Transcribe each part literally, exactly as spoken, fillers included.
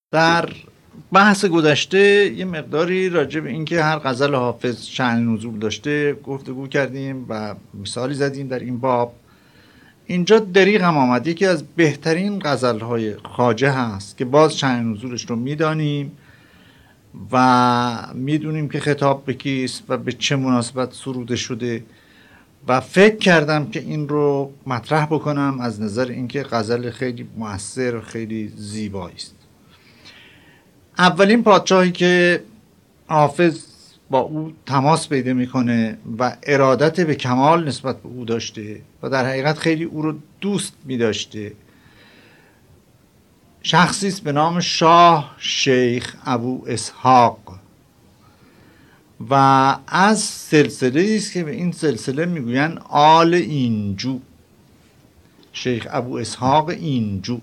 در بحث گذشته یه مقداری راجع به اینکه هر غزل حافظ شأن نزول داشته گفتگو کردیم و مثالی زدیم در این باب. اینجا دریغ هم آمد، یکی از بهترین غزل‌های خواجه هست که باز شأن نزولش رو میدانیم و میدونیم که خطاب به کیست و به چه مناسبت سروده شده و فکر کردم که این رو مطرح بکنم از نظر اینکه غزل خیلی مؤثر و خیلی زیبایی است. اولین پادشاهی که حافظ با او تماس پیدا میکنه و ارادت به کمال نسبت به او داشته و در حقیقت خیلی او رو دوست میداشته، شخصی است به نام شاه شیخ ابو اسحاق و از سلسله است که به این سلسله میگوین آل اینجو، شیخ ابو اسحاق اینجو.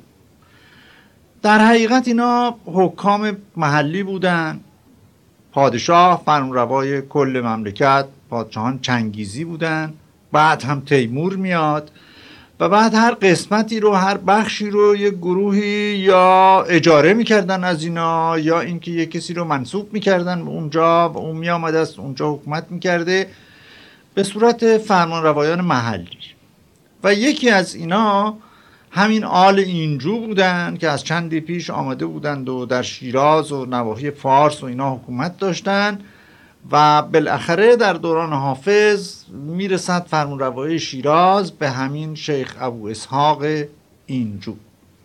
در حقیقت اینا حکام محلی بودن، پادشاه فرمانروای کل مملکت، پادشاهان چنگیزی بودن، بعد هم تیمور میاد و بعد هر قسمتی رو، هر بخشی رو یک گروهی یا اجاره میکردن از اینا یا اینکه یک کسی رو منصوب میکردن به اونجا و اون میامده است اونجا حکومت میکرده به صورت فرمانروایان محلی. و یکی از اینا همین آل اینجو بودن که از چندی پیش آمده بودند و در شیراز و نواحی فارس و اینا حکومت داشتن و بالاخره در دوران حافظ میرسد فرمانروایی شیراز به همین شیخ ابو اسحاق اینجو.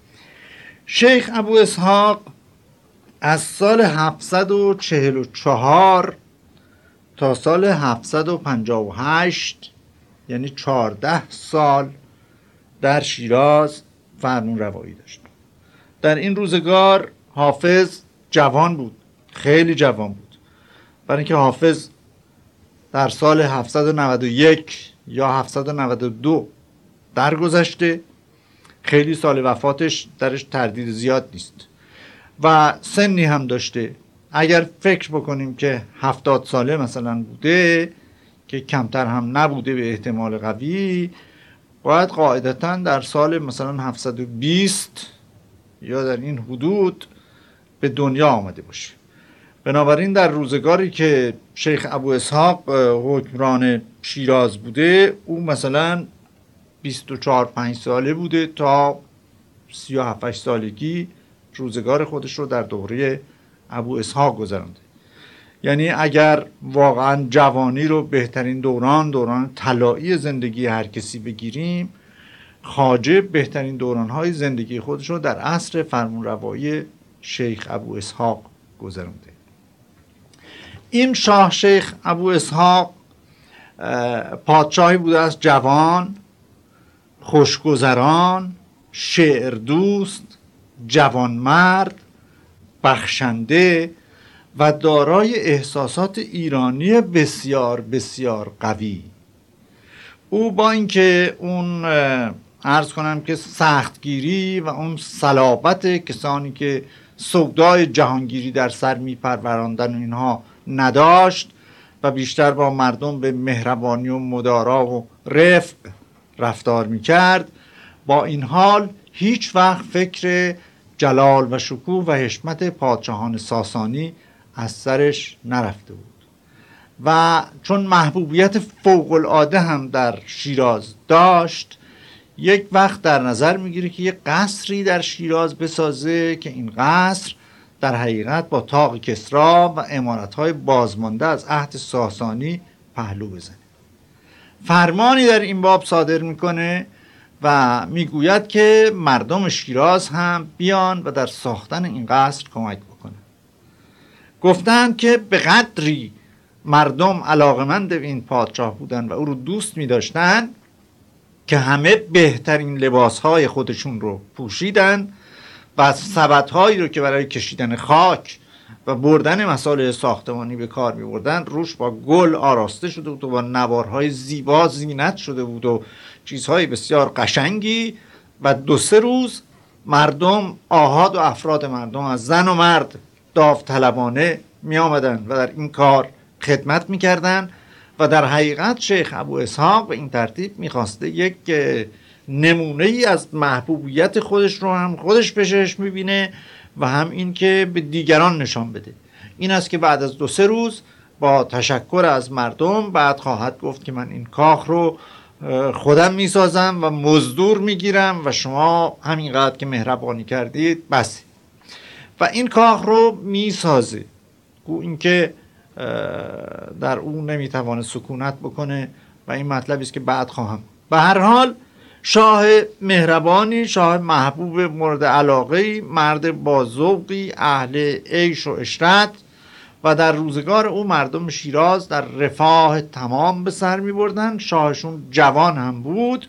شیخ ابو اسحاق از سال هفتصد و چهل و چهار تا سال هفتصد و پنجاه و هشت یعنی چهارده سال در شیراز فرمون روایی داشت. در این روزگار حافظ جوان بود، خیلی جوان بود، برای اینکه حافظ در سال هفتصد و نود و یک یا هفتصد و نود و دو درگذشته، خیلی سال وفاتش درش تردید زیاد نیست و سنی هم داشته. اگر فکر بکنیم که هفتاد ساله مثلا بوده که کمتر هم نبوده به احتمال قوی، باید قاعدتاً در سال مثلا هفتصد و بیست یا در این حدود به دنیا آمده باشه. بنابراین در روزگاری که شیخ ابو اسحاق حکمران شیراز بوده او مثلا بیست و چهار پنج ساله بوده تا سی و هفت سالگی روزگار خودش رو در دوره ابو اسحاق گذرانده. یعنی اگر واقعا جوانی رو بهترین دوران دوران طلایی زندگی هر کسی بگیریم، خواجه بهترین دوران‌های زندگی خودش رو در عصر فرمانروایی شیخ ابو اسحاق گذرانده. این شاه شیخ ابو اسحاق پادشاهی بوده از جوان، خوشگذران، شعر دوست، جوانمرد، بخشنده و دارای احساسات ایرانی بسیار بسیار قوی. او با اینکه اون عرض کنم که سختگیری و اون صلابت کسانی که سودای جهانگیری در سر میپروراندن و اینها نداشت و بیشتر با مردم به مهربانی و مدارا و رفق رفتار میکرد، با این حال هیچ وقت فکر جلال و شکوه و حشمت پادشاهان ساسانی از سرش نرفته بود و چون محبوبیت فوق العاده هم در شیراز داشت، یک وقت در نظر میگیره که یک قصری در شیراز بسازه که این قصر در حقیقت با طاق کسری و عمارت‌های بازمانده از عهد ساسانی پهلو بزنه. فرمانی در این باب صادر میکنه و میگوید که مردم شیراز هم بیان و در ساختن این قصر کمک بکنن. گفتند که به قدری مردم علاقمند به این پادشاه بودن و او رو دوست می داشتن که همه بهترین لباسهای خودشون رو پوشیدن و سبدهایی رو که برای کشیدن خاک و بردن مسائل ساختمانی به کار می بردن روش با گل آراسته شده بود و با نوارهای زیبا زینت شده بود و چیزهای بسیار قشنگی. و دو سه روز مردم، آحاد و افراد مردم از زن و مرد داوطلبانه می آمدن و در این کار خدمت می کردن و در حقیقت شیخ ابو اسحاق به این ترتیب می خواسته یک نمونه ای از محبوبیت خودش رو هم خودش بهش می بینه و هم این که به دیگران نشان بده. این است که بعد از دو سه روز با تشکر از مردم بعد خواهد گفت که من این کاخ رو خودم میسازم و مزدور میگیرم و شما همینقدر که مهربانی کردید بس. و این کاخ رو میسازه، گو اینکه در اون نمیتوانه سکونت بکنه و این مطلبی است که بعد خواهم. به هر حال شاه مهربانی، شاه محبوب مورد علاقه، مرد با ذوقی، اهل عیش و عشرت و در روزگار او مردم شیراز در رفاه تمام به سر می بردن. شاهشون جوان هم بود،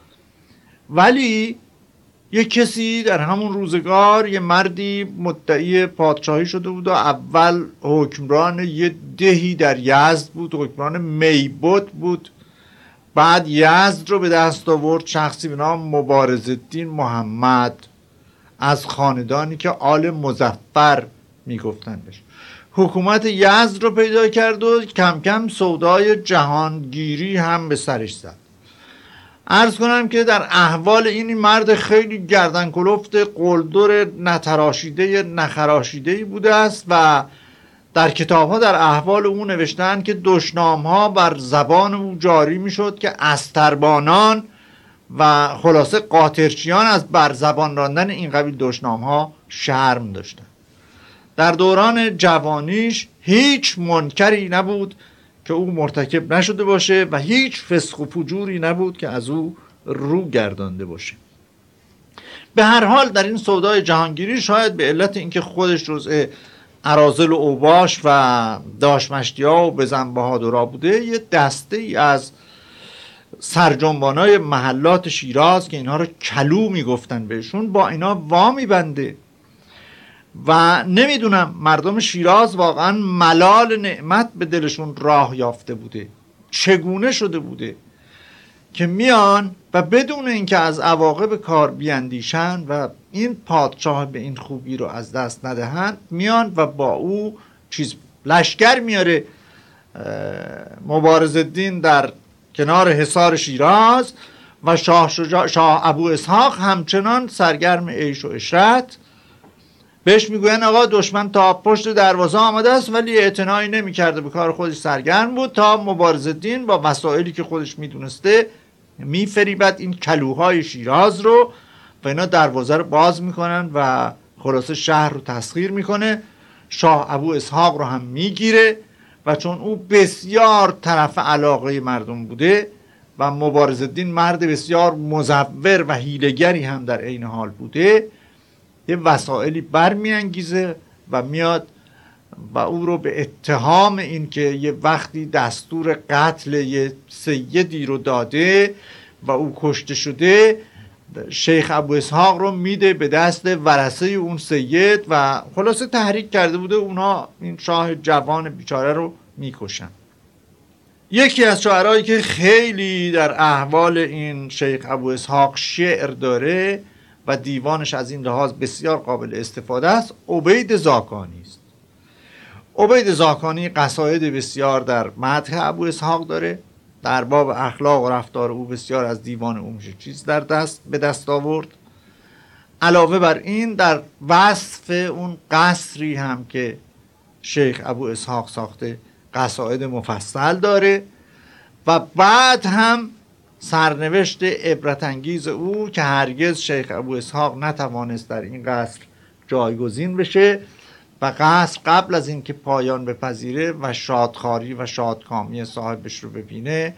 ولی یک کسی در همون روزگار یه مردی مدعی پادشاهی شده بود و اول حکمران یه دهی در یزد بود، حکمران میبد بود. بعد یزد رو به دست آورد شخصی به نام مبارزالدین محمد از خاندانی که آل مظفر میگفتن بهش. حکومت یزد رو پیدا کرد و کم کم سودای جهانگیری هم به سرش زد. عرض کنم که در احوال این مرد خیلی گردن کلفت، قلدر نتراشیده نخراشیده بوده است و در کتاب ها در احوال او نوشتن که دشنام ها بر زبان او جاری می شد که استربانان و خلاصه قاطرچیان از بر زبان راندن این قبیل دشنام ها شرم داشتن. در دوران جوانیش هیچ منکری نبود که او مرتکب نشده باشه و هیچ فسق و فجوری نبود که از او رو گردانده باشه. به هر حال در این سودای جهانگیری شاید به علت اینکه خودش جزء اراذل و اوباش و داشمشتیا و بزن بهادرا بوده، یه دسته ای از سرجنبانای محلات شیراز که اینها رو کلو میگفتن بهشون، با اینا وامی بنده و نمیدونم مردم شیراز واقعا ملال نعمت به دلشون راه یافته بوده، چگونه شده بوده که میان و بدون اینکه از عواقب کار بیاندیشن و این پادشاه به این خوبی رو از دست ندهند، میان و با او چیز لشکر میاره مبارزالدین در کنار حصار شیراز و شاه, شجاع شاه ابو اسحاق همچنان سرگرم عیش و عشرت. بهش میگوین آقا دشمن تا پشت دروازه آمده است، ولی اعتنایی نمیکرده، به کار خودش سرگرم بود تا مبارزالدین با وسایلی که خودش میدونسته میفریبد این کلوهای شیراز رو و اینا دروازه رو باز میکنن و خلاصه شهر رو تسخیر میکنه. شاه ابو اسحاق رو هم میگیره و چون او بسیار طرف علاقه مردم بوده و مبارزالدین مرد بسیار مزور و حیله‌گری هم در عین حال بوده، یه وسائلی برمیانگیزه و میاد و او رو به اتهام این که یه وقتی دستور قتل یه سیدی رو داده و او کشته شده، شیخ ابو اسحاق رو میده به دست ورثه اون سید و خلاصه تحریک کرده بوده اونا این شاه جوان بیچاره رو میکشن. یکی از شاعرایی که خیلی در احوال این شیخ ابو اسحاق شعر داره و دیوانش از این لحاظ بسیار قابل استفاده است، عبید زاکانی است. عبید زاکانی قصاید بسیار در مدح ابو اسحاق داره، در باب اخلاق و رفتار او بسیار از دیوان او میشه چیز در دست به دست آورد. علاوه بر این در وصف اون قصری هم که شیخ ابو اسحاق ساخته قصاید مفصل داره و بعد هم سرنوشت عبرت انگیز او که هرگز شیخ ابو اسحاق نتوانست در این قصر جایگزین بشه و قصر قبل از اینکه پایان بپذیره و شادخواری و شادکامی صاحبش رو ببینه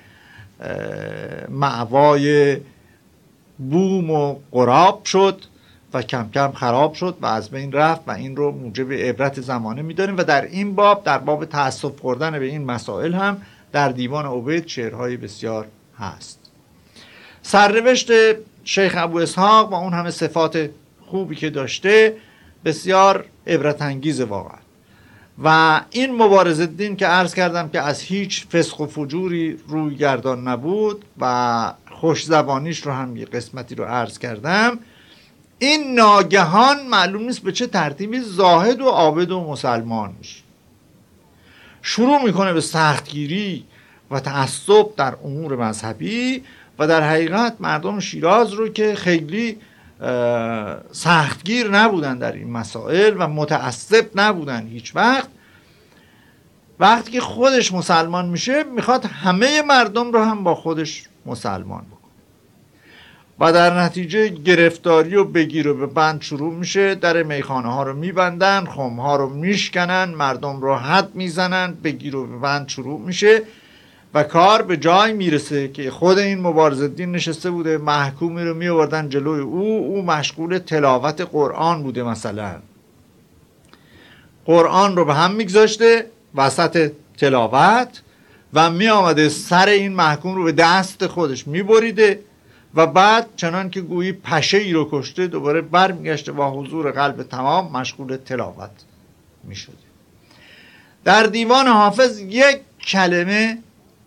مأوای بوم و قراب شد و کم کم خراب شد و از بین رفت و این رو موجب عبرت زمانه می‌دانیم و در این باب در باب تأسف خوردن به این مسائل هم در دیوان عبید شعرهای بسیار هست. سرنوشت شیخ ابو اسحاق و اون همه صفات خوبی که داشته بسیار عبرت انگیز واقعا و این مبارزالدین که عرض کردم که از هیچ فسق و فجوری روی گردان نبود و خوش زبانیش رو هم یه قسمتی رو عرض کردم، این ناگهان معلوم نیست به چه ترتیبی زاهد و عابد و مسلمان میشه، شروع میکنه به سختگیری و تعصب در امور مذهبی و در حقیقت مردم شیراز رو که خیلی سختگیر نبودن در این مسائل و متعصب نبودن هیچ وقت. وقتی که خودش مسلمان میشه میخواد همه مردم رو هم با خودش مسلمان بکنه و در نتیجه گرفتاری و بگیر و به بند شروع میشه. در میخانه ها رو میبندن، خم ها رو میشکنن، مردم رو حد میزنن، بگیر و به بند شروع میشه و کار به جای میرسه که خود این مبارزالدین نشسته بوده، محکومی رو میآوردن جلوی او، او مشغول تلاوت قرآن بوده، مثلا قرآن رو به هم میگذاشته وسط تلاوت و می آمده سر این محکوم رو به دست خودش می بریده و بعد چنان که گویی پشه ای رو کشته دوباره بر می گشته با حضور قلب تمام مشغول تلاوت می شده. در دیوان حافظ یک کلمه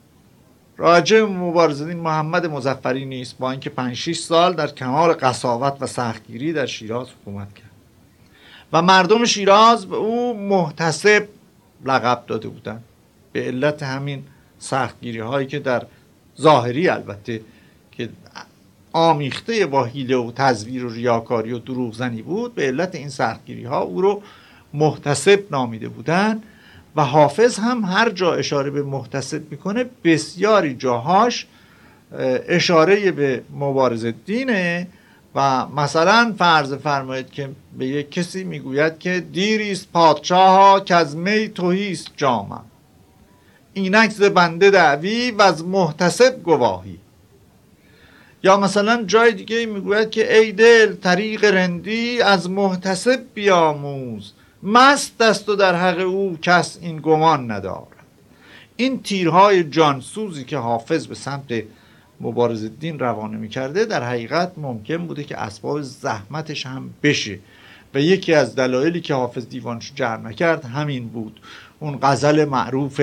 راجع مبارزالدین محمد مظفری نیست، با اینکه پنج شش سال در کمال قساوت و سختگیری در شیراز حکومت کرد و مردم شیراز به او محتسب لقب داده بودن به علت همین سختگیری هایی که در ظاهری البته که آمیخته با حیله و تزویر و ریاکاری و دروغ زنی بود، به علت این سختگیری ها او رو محتسب نامیده بودن و حافظ هم هر جا اشاره به محتسب میکنه بسیاری جاهاش اشاره به مبارزالدینه و مثلا فرض فرمایید که به یک کسی میگوید که دیریست پادشاه ها که از می تهیست جامم، اینک ز بنده دعوی و از محتسب گواهی. یا مثلا جای دیگه میگوید که ای دل طریق رندی از محتسب بیاموز، مست است و در حق او کس این گمان ندارد. این تیرهای جانسوزی که حافظ به سمت مبارزالدین روانه میکرده در حقیقت ممکن بوده که اسباب زحمتش هم بشه و یکی از دلایلی که حافظ دیوانش جمع نکرد همین بود. اون غزل معروف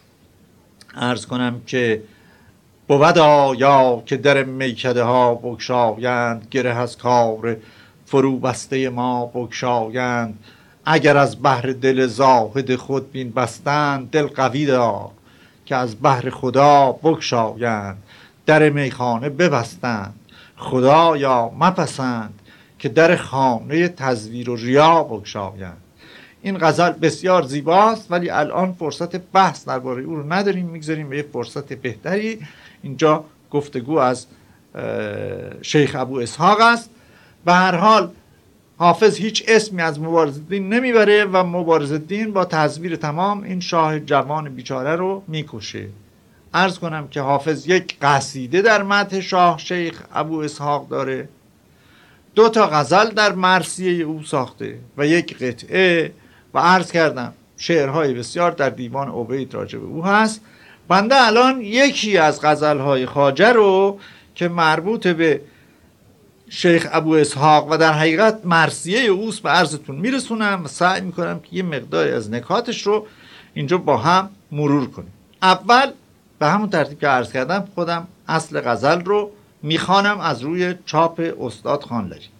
عرض کنم که بود آیا که در میکده ها بگشایند، گره از کار فرو بسته ما بگشایند، اگر از بحر دل زاهد خود بین بستند، دل قوی دار که از بحر خدا بگشایند، در میخانه ببستند خدایا مپسند، که در خانه تزویر و ریا بگشایند. این غزل بسیار زیباست ولی الان فرصت بحث درباره او رو نداریم، میگذاریم به یه فرصت بهتری. اینجا گفتگو از شیخ ابو اسحاق است. به هر حال حافظ هیچ اسمی از مبارزالدین نمیبره و مبارزالدین با تزویر تمام این شاه جوان بیچاره رو میکشه. عرض کنم که حافظ یک قصیده در مدح شاه شیخ ابو اسحاق داره، دو تا غزل در مرثیه او ساخته و یک قطعه و عرض کردم شعرهای بسیار در دیوان عبید راجع به او هست. بنده الان یکی از غزلهای خواجه رو که مربوط به شیخ ابو اسحاق و در حقیقت مرثیه اوست به عرضتون میرسونم و سعی میکنم که یه مقداری از نکاتش رو اینجا با هم مرور کنیم. اول به همون ترتیب که عرض کردم خودم اصل غزل رو میخوانم از روی چاپ استاد خانلری.